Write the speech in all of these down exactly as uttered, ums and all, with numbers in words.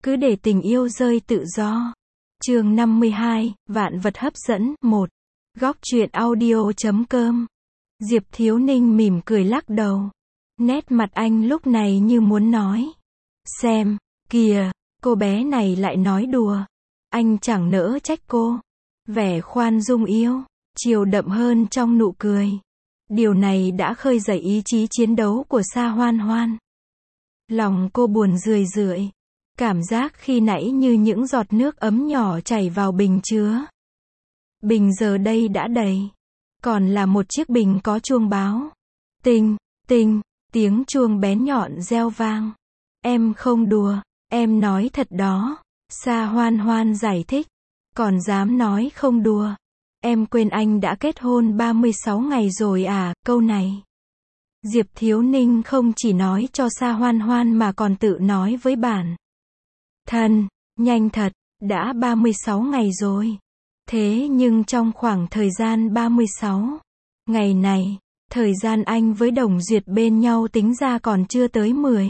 Cứ để tình yêu rơi tự do. Chương năm mươi hai, vạn vật hấp dẫn, một. Góc truyện audio chấm com. Diệp Thiếu Ninh mỉm cười lắc đầu. Nét mặt anh lúc này như muốn nói. Xem, kìa, cô bé này lại nói đùa. Anh chẳng nỡ trách cô. Vẻ khoan dung yêu, chiều đậm hơn trong nụ cười. Điều này đã khơi dậy ý chí chiến đấu của Sa Hoan Hoan. Lòng cô buồn rười rượi. Cảm giác khi nãy như những giọt nước ấm nhỏ chảy vào bình chứa. Bình giờ đây đã đầy. Còn là một chiếc bình có chuông báo. Tinh, tinh, tiếng chuông bén nhọn reo vang. Em không đùa, em nói thật đó. Sa Hoan Hoan giải thích. Còn dám nói không đùa. Em quên anh đã kết hôn ba mươi sáu ngày rồi à, câu này. Diệp Thiếu Ninh không chỉ nói cho Sa Hoan Hoan mà còn tự nói với bản thân, nhanh thật, đã ba mươi sáu ngày rồi. Thế nhưng trong khoảng thời gian ba mươi sáu ngày này, thời gian anh với Đồng Duyệt bên nhau tính ra còn chưa tới mười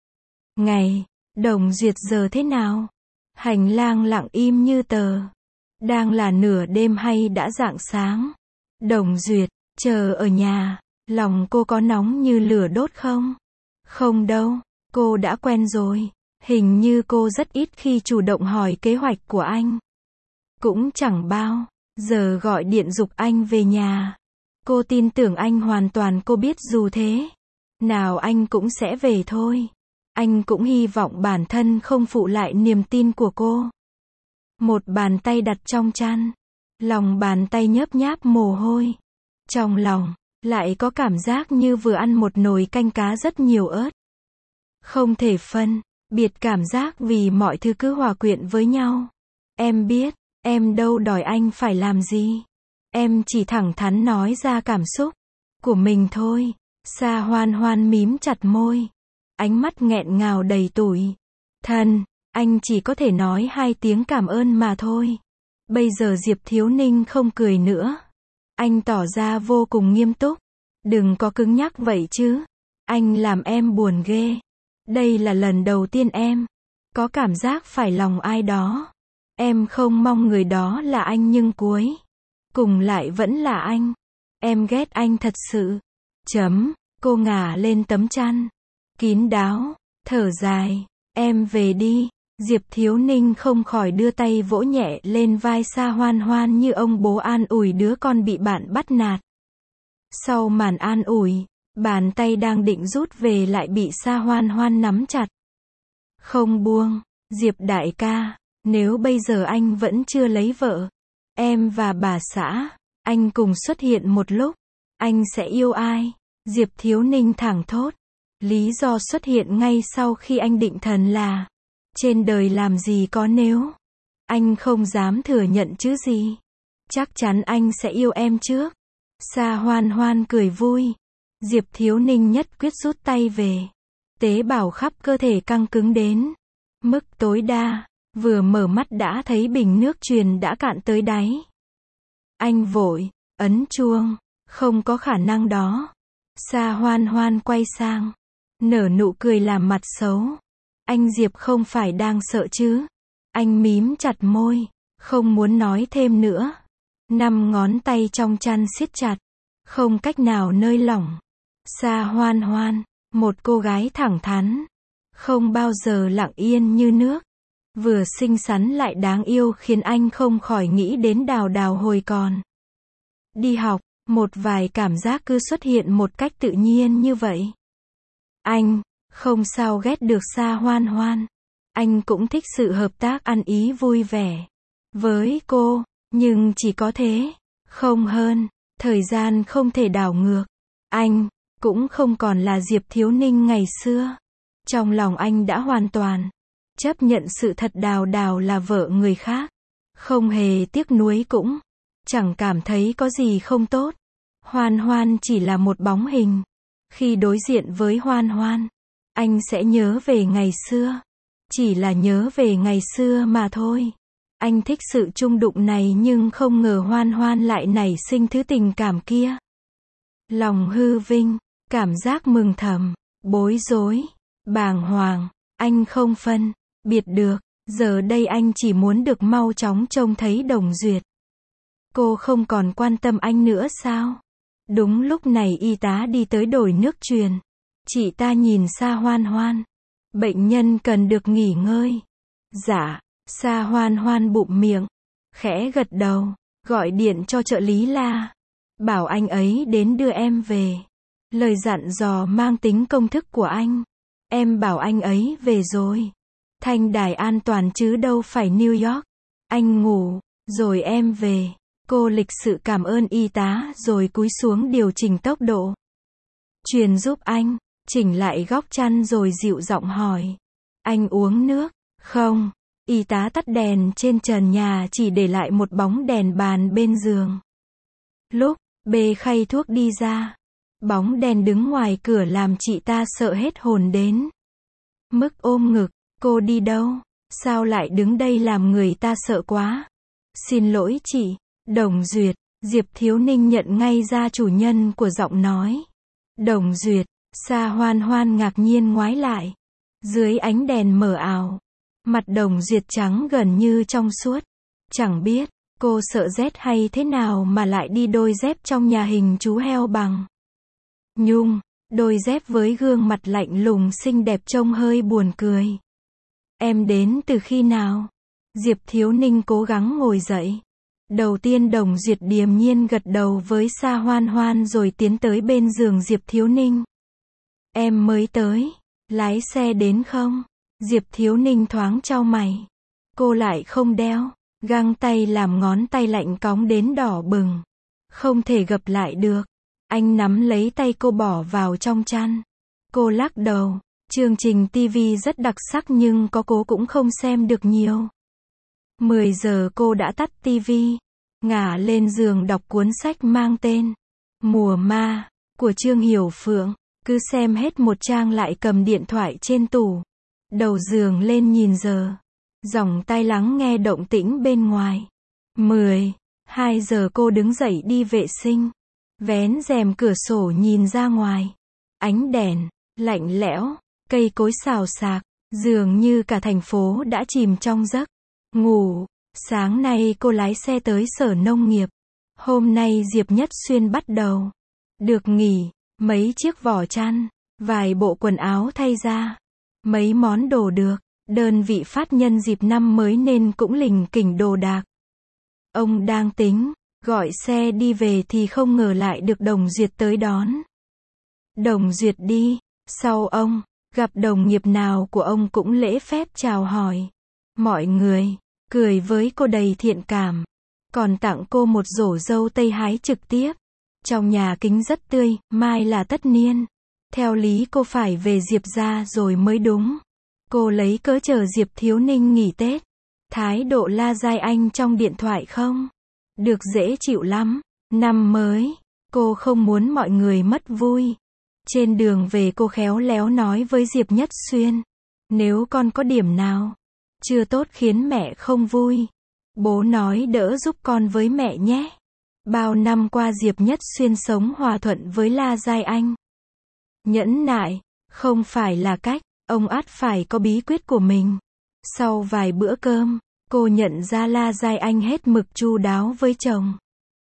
ngày. Đồng Duyệt giờ thế nào? Hành lang lặng im như tờ. Đang là nửa đêm hay đã rạng sáng? Đồng Duyệt, chờ ở nhà, lòng cô có nóng như lửa đốt không? Không đâu, cô đã quen rồi. Hình như cô rất ít khi chủ động hỏi kế hoạch của anh. Cũng chẳng bao giờ gọi điện giục anh về nhà. Cô tin tưởng anh hoàn toàn, cô biết dù thế nào anh cũng sẽ về thôi. Anh cũng hy vọng bản thân không phụ lại niềm tin của cô. Một bàn tay đặt trong chăn. Lòng bàn tay nhớp nháp mồ hôi. Trong lòng, lại có cảm giác như vừa ăn một nồi canh cá rất nhiều ớt. Không thể phân biệt cảm giác vì mọi thứ cứ hòa quyện với nhau. Em biết, em đâu đòi anh phải làm gì. Em chỉ thẳng thắn nói ra cảm xúc của mình thôi. Sa Hoan Hoan mím chặt môi. Ánh mắt nghẹn ngào đầy tủi thân. Anh chỉ có thể nói hai tiếng cảm ơn mà thôi. Bây giờ Diệp Thiếu Ninh không cười nữa. Anh tỏ ra vô cùng nghiêm túc. Đừng có cứng nhắc vậy chứ. Anh làm em buồn ghê. Đây là lần đầu tiên em có cảm giác phải lòng ai đó. Em không mong người đó là anh nhưng cuối cùng lại vẫn là anh. Em ghét anh thật sự. Chấm. Cô ngả lên tấm chăn kín đáo, thở dài. Em về đi. Diệp Thiếu Ninh không khỏi đưa tay vỗ nhẹ lên vai Sa Hoan Hoan như ông bố an ủi đứa con bị bạn bắt nạt. Sau màn an ủi, bàn tay đang định rút về lại bị Sa Hoan Hoan nắm chặt. Không buông. Diệp đại ca, nếu bây giờ anh vẫn chưa lấy vợ, em và bà xã, anh cùng xuất hiện một lúc, anh sẽ yêu ai? Diệp Thiếu Ninh thẳng thốt. Lý do xuất hiện ngay sau khi anh định thần là, trên đời làm gì có nếu. Anh không dám thừa nhận chứ gì. Chắc chắn anh sẽ yêu em trước. Sa Hoan Hoan cười vui. Diệp Thiếu Ninh nhất quyết rút tay về. Tế bào khắp cơ thể căng cứng đến mức tối đa. Vừa mở mắt đã thấy bình nước truyền đã cạn tới đáy. Anh vội ấn chuông. Không có khả năng đó. Sa Hoan Hoan quay sang, nở nụ cười làm mặt xấu. Anh Diệp không phải đang sợ chứ? Anh mím chặt môi, không muốn nói thêm nữa. Năm ngón tay trong chăn siết chặt, không cách nào nới lỏng. Sa Hoan Hoan, một cô gái thẳng thắn, không bao giờ lặng yên như nước. Vừa xinh xắn lại đáng yêu khiến anh không khỏi nghĩ đến Đào Đào hồi còn đi học. Một vài cảm giác cứ xuất hiện một cách tự nhiên như vậy. Anh không sao ghét được Sa Hoan Hoan. Anh cũng thích sự hợp tác ăn ý vui vẻ với cô, nhưng chỉ có thế, không hơn. Thời gian không thể đảo ngược. Anh cũng không còn là Diệp Thiếu Ninh ngày xưa. Trong lòng anh đã hoàn toàn chấp nhận sự thật Đào Đào là vợ người khác. Không hề tiếc nuối cũng chẳng cảm thấy có gì không tốt. Hoan Hoan chỉ là một bóng hình. Khi đối diện với Hoan Hoan, anh sẽ nhớ về ngày xưa. Chỉ là nhớ về ngày xưa mà thôi. Anh thích sự chung đụng này nhưng không ngờ Hoan Hoan lại nảy sinh thứ tình cảm kia. Lòng hư vinh, cảm giác mừng thầm, bối rối, bàng hoàng. Anh không phân Biệt được, giờ đây anh chỉ muốn được mau chóng trông thấy Đồng Duyệt. Cô không còn quan tâm anh nữa sao? Đúng lúc này y tá đi tới đổi nước truyền. Chị ta nhìn Sa Hoan Hoan. Bệnh nhân cần được nghỉ ngơi. Dạ, Sa Hoan Hoan bụm miệng. Khẽ gật đầu, gọi điện cho trợ lý La. Bảo anh ấy đến đưa em về. Lời dặn dò mang tính công thức của anh. Em bảo anh ấy về rồi. Thanh đài an toàn chứ đâu phải New York. Anh ngủ, rồi em về. Cô lịch sự cảm ơn y tá rồi cúi xuống điều chỉnh tốc độ. Truyền giúp anh, chỉnh lại góc chăn rồi dịu giọng hỏi. Anh uống nước? Không. Y tá tắt đèn trên trần nhà chỉ để lại một bóng đèn bàn bên giường. Lúc bê khay thuốc đi ra, bóng đèn đứng ngoài cửa làm chị ta sợ hết hồn đến. Mức ôm ngực, cô đi đâu? Sao lại đứng đây làm người ta sợ quá? Xin lỗi chị, Đồng Duyệt. Diệp Thiếu Ninh nhận ngay ra chủ nhân của giọng nói. Đồng Duyệt. Sa Hoan Hoan ngạc nhiên ngoái lại. Dưới ánh đèn mờ ảo, mặt Đồng Duyệt trắng gần như trong suốt. Chẳng biết, cô sợ rét hay thế nào mà lại đi đôi dép trong nhà hình chú heo bằng nhung. Đôi dép với gương mặt lạnh lùng xinh đẹp trông hơi buồn cười. Em đến từ khi nào? Diệp Thiếu Ninh cố gắng ngồi dậy. Đầu tiên Đồng Duyệt điềm nhiên gật đầu với Sa Hoan Hoan rồi tiến tới bên giường Diệp Thiếu Ninh. Em mới tới. Lái xe đến không? Diệp Thiếu Ninh thoáng chau mày. Cô lại không đeo găng tay làm ngón tay lạnh cóng đến đỏ bừng. Không thể gập lại được. Anh nắm lấy tay cô bỏ vào trong chăn. Cô lắc đầu. Chương trình ti vi rất đặc sắc nhưng có cố cũng không xem được nhiều. mười giờ cô đã tắt ti vi. Ngả lên giường đọc cuốn sách mang tên Mùa Ma của Trương Hiểu Phượng. Cứ xem hết một trang lại cầm điện thoại trên tủ. Đầu giường lên nhìn giờ. Dòng tai lắng nghe động tĩnh bên ngoài. mười, hai giờ cô đứng dậy đi vệ sinh. Vén rèm cửa sổ nhìn ra ngoài. Ánh đèn, lạnh lẽo, cây cối xào xạc. Dường như cả thành phố đã chìm trong giấc ngủ. Sáng nay cô lái xe tới Sở Nông nghiệp. Hôm nay Diệp Nhất Xuyên bắt đầu được nghỉ. Mấy chiếc vỏ chăn, vài bộ quần áo thay ra, mấy món đồ được, đơn vị phát nhân dịp năm mới nên cũng lỉnh kỉnh đồ đạc. Ông đang tính, gọi xe đi về thì không ngờ lại được Đồng Duyệt tới đón. Đồng Duyệt đi, sau ông, gặp đồng nghiệp nào của ông cũng lễ phép chào hỏi. Mọi người, cười với cô đầy thiện cảm, còn tặng cô một rổ dâu tây hái trực tiếp. Trong nhà kính rất tươi, mai là tất niên. Theo lý cô phải về Diệp gia rồi mới đúng. Cô lấy cớ chờ Diệp Thiếu Ninh nghỉ Tết. Thái độ La Giai Anh trong điện thoại không được dễ chịu lắm. Năm mới, cô không muốn mọi người mất vui. Trên đường về cô khéo léo nói với Diệp Nhất Xuyên. Nếu con có điểm nào chưa tốt khiến mẹ không vui, bố nói đỡ giúp con với mẹ nhé. Bao năm qua Diệp Nhất Xuyên sống hòa thuận với La Giai Anh. Nhẫn nại, không phải là cách, ông ắt phải có bí quyết của mình. Sau vài bữa cơm, cô nhận ra La Giai Anh hết mực chu đáo với chồng.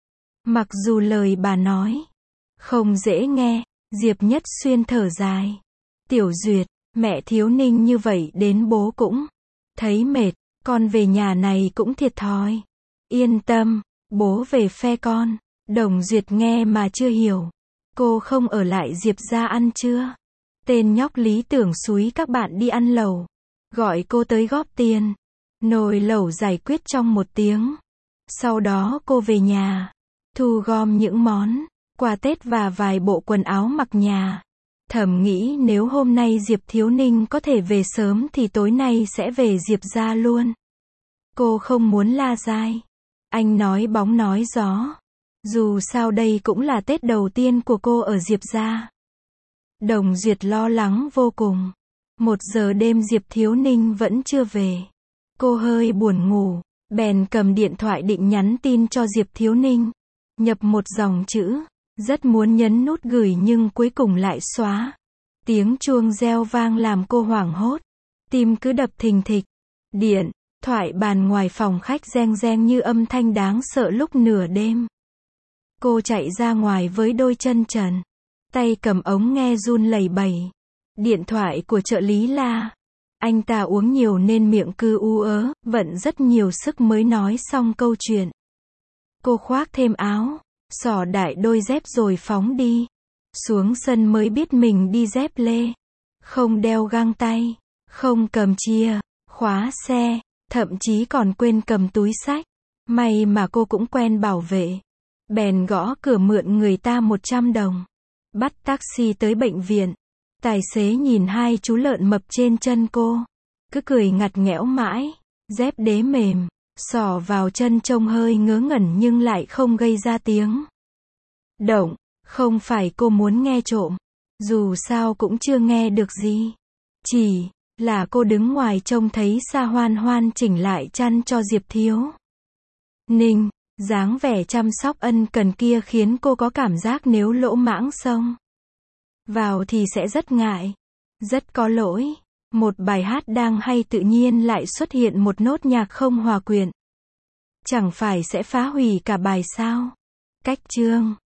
Mặc dù lời bà nói không dễ nghe, Diệp Nhất Xuyên thở dài. Tiểu Duyệt, mẹ Thiếu Ninh như vậy đến bố cũng thấy mệt, con về nhà này cũng thiệt thòi. Yên tâm. Bố về phe con. Đồng Duyệt nghe mà chưa hiểu. Cô không ở lại Diệp gia ăn trưa. Tên nhóc lý tưởng xúi các bạn đi ăn lẩu. Gọi cô tới góp tiền. Nồi lẩu giải quyết trong một tiếng. Sau đó cô về nhà. Thu gom những món quà Tết và vài bộ quần áo mặc nhà. Thầm nghĩ nếu hôm nay Diệp Thiếu Ninh có thể về sớm thì tối nay sẽ về Diệp gia luôn. Cô không muốn La Giai Anh nói bóng nói gió. Dù sao đây cũng là Tết đầu tiên của cô ở Diệp gia. Đồng Duyệt lo lắng vô cùng. Một giờ đêm Diệp Thiếu Ninh vẫn chưa về. Cô hơi buồn ngủ, bèn cầm điện thoại định nhắn tin cho Diệp Thiếu Ninh. Nhập một dòng chữ, rất muốn nhấn nút gửi nhưng cuối cùng lại xóa. Tiếng chuông reo vang làm cô hoảng hốt. Tim cứ đập thình thịch. Điện thoại bàn ngoài phòng khách reng reng như âm thanh đáng sợ lúc nửa đêm. Cô chạy ra ngoài với đôi chân trần. Tay cầm ống nghe run lẩy bẩy. Điện thoại của trợ lý la. Anh ta uống nhiều nên miệng cứ ú ớ, vận rất nhiều sức mới nói xong câu chuyện. Cô khoác thêm áo, xỏ đại đôi dép rồi phóng đi. Xuống sân mới biết mình đi dép lê. Không đeo găng tay, không cầm chìa khóa xe, thậm chí còn quên cầm túi xách. May mà cô cũng quen bảo vệ. Bèn gõ cửa mượn người ta một trăm đồng. Bắt taxi tới bệnh viện. Tài xế nhìn hai chú lợn mập trên chân cô. Cứ cười ngặt nghẽo mãi. Dép đế mềm. Xỏ vào chân trông hơi ngớ ngẩn nhưng lại không gây ra tiếng động. Không phải cô muốn nghe trộm. Dù sao cũng chưa nghe được gì. Chỉ là cô đứng ngoài trông thấy Sa Hoan Hoan chỉnh lại chăn cho Diệp Thiếu Ninh. Dáng vẻ chăm sóc ân cần kia khiến cô có cảm giác nếu lỗ mãng xông vào thì sẽ rất ngại. Rất có lỗi. Một bài hát đang hay tự nhiên lại xuất hiện một nốt nhạc không hòa quyện. Chẳng phải sẽ phá hủy cả bài sao? Cách chương